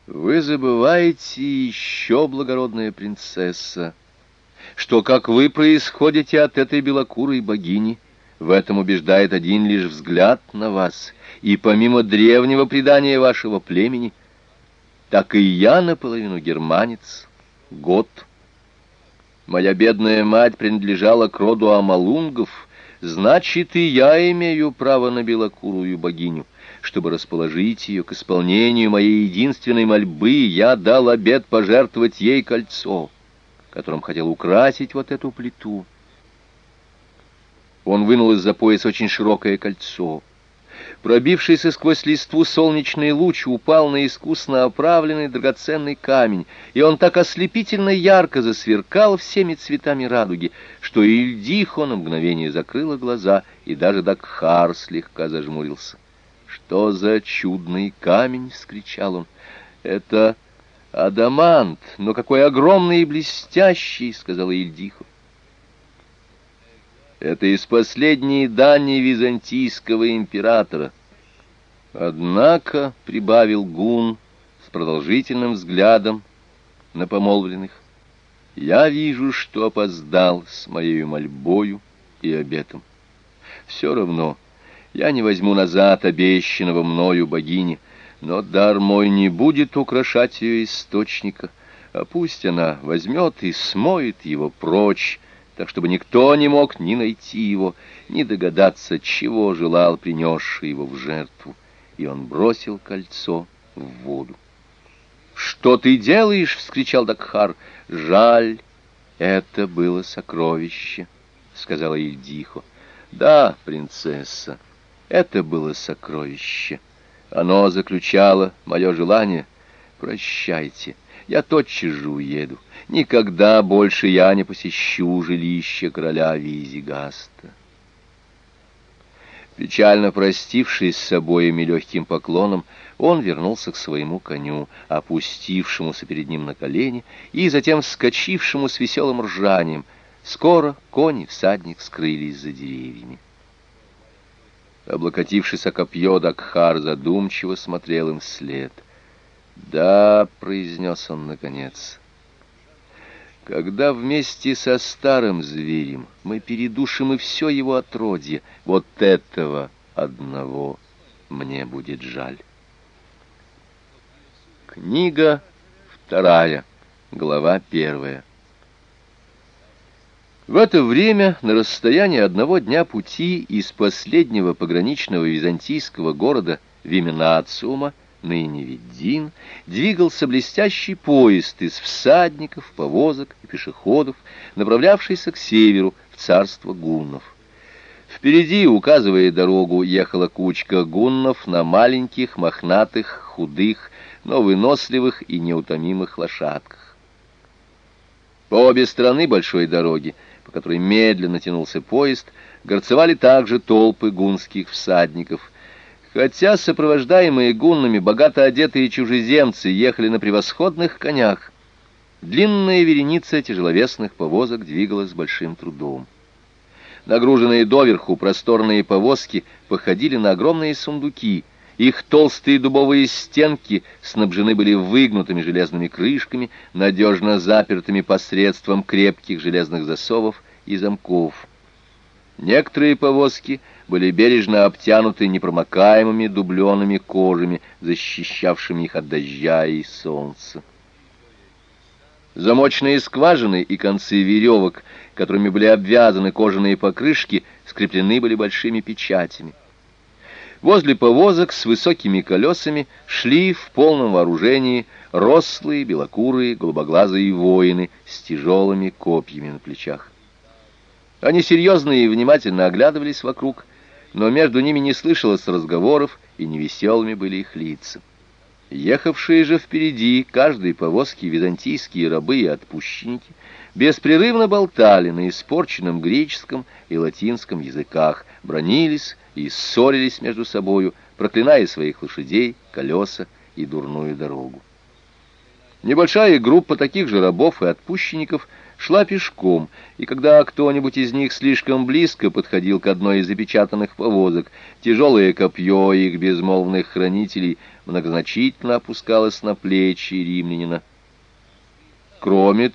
Вы забываете еще, благородная принцесса, что, как вы происходите от этой белокурой богини, в этом убеждает один лишь взгляд на вас, и помимо древнего предания вашего племени, так и я наполовину германец, гот. Моя бедная мать принадлежала к роду амалунгов, значит, и я имею право на белокурую богиню. Чтобы расположить ее к исполнению моей единственной мольбы, я дал обет пожертвовать ей кольцо, которым хотел украсить вот эту плиту. Он вынул из-за пояса очень широкое кольцо. Пробившийся сквозь листву солнечный луч упал на искусно оправленный драгоценный камень, и он так ослепительно ярко засверкал всеми цветами радуги, что Ильдихо на мгновение закрыла глаза, и даже Дакхар слегка зажмурился. «Что за чудный камень!» — вскричал он. «Это адамант, но какой огромный и блестящий!» — сказала Ильдихо. «Это из последней дани византийского императора. Однако, — прибавил Гун с продолжительным взглядом на помолвленных, — я вижу, что опоздал с моею мольбою и обетом. Все равно я не возьму назад обещанного мною богини, но дар мой не будет украшать ее источника, а пусть она возьмет и смоет его прочь, так чтобы никто не мог ни найти его, ни догадаться, чего желал принесший его в жертву». И он бросил кольцо в воду. «Что ты делаешь?» — вскричал Дакхар. «Жаль, это было сокровище», — сказала Ильдихо. «Да, принцесса, это было сокровище. Оно заключало мое желание. Прощайте, я тотчас же уеду. Никогда больше я не посещу жилище короля Визигаста». Печально простившись с обоими легким поклоном, он вернулся к своему коню, опустившемуся перед ним на колени и затем вскочившему с веселым ржанием. Скоро конь и всадник скрылись за деревьями. Облокотившись о копье, Дакхар задумчиво смотрел им вслед. «Да», — произнес он наконец, — «когда вместе со старым зверем мы передушим и все его отродье, вот этого одного мне будет жаль». Книга 2, глава 1. В это время, на расстоянии одного дня пути из последнего пограничного византийского города Виминациума, ныне Виддин, двигался блестящий поезд из всадников, повозок и пешеходов, направлявшийся к северу, в царство гуннов. Впереди, указывая дорогу, ехала кучка гуннов на маленьких, мохнатых, худых, но выносливых и неутомимых лошадках. По обе стороны большой дороги, по которой медленно тянулся поезд, горцевали также толпы гунских всадников. Хотя сопровождаемые гуннами богато одетые чужеземцы ехали на превосходных конях, длинная вереница тяжеловесных повозок двигалась с большим трудом. Нагруженные доверху просторные повозки походили на огромные сундуки. Их толстые дубовые стенки снабжены были выгнутыми железными крышками, надежно запертыми посредством крепких железных засовов и замков. Некоторые повозки были бережно обтянуты непромокаемыми дубленными кожами, защищавшими их от дождя и солнца. Замочные скважины и концы веревок, которыми были обвязаны кожаные покрышки, скреплены были большими печатями. Возле повозок с высокими колесами шли в полном вооружении рослые, белокурые, голубоглазые воины с тяжелыми копьями на плечах. Они серьезно и внимательно оглядывались вокруг, но между ними не слышалось разговоров, и невеселыми были их лица. Ехавшие же впереди каждой повозки византийские рабы и отпущенники беспрерывно болтали на испорченном греческом и латинском языках, бранились и ссорились между собою, проклиная своих лошадей, колеса и дурную дорогу. Небольшая группа таких же рабов и отпущенников шла пешком, и когда кто-нибудь из них слишком близко подходил к одной из запечатанных повозок, тяжелое копье их безмолвных хранителей многозначительно опускалось на плечи римлянина. Кроме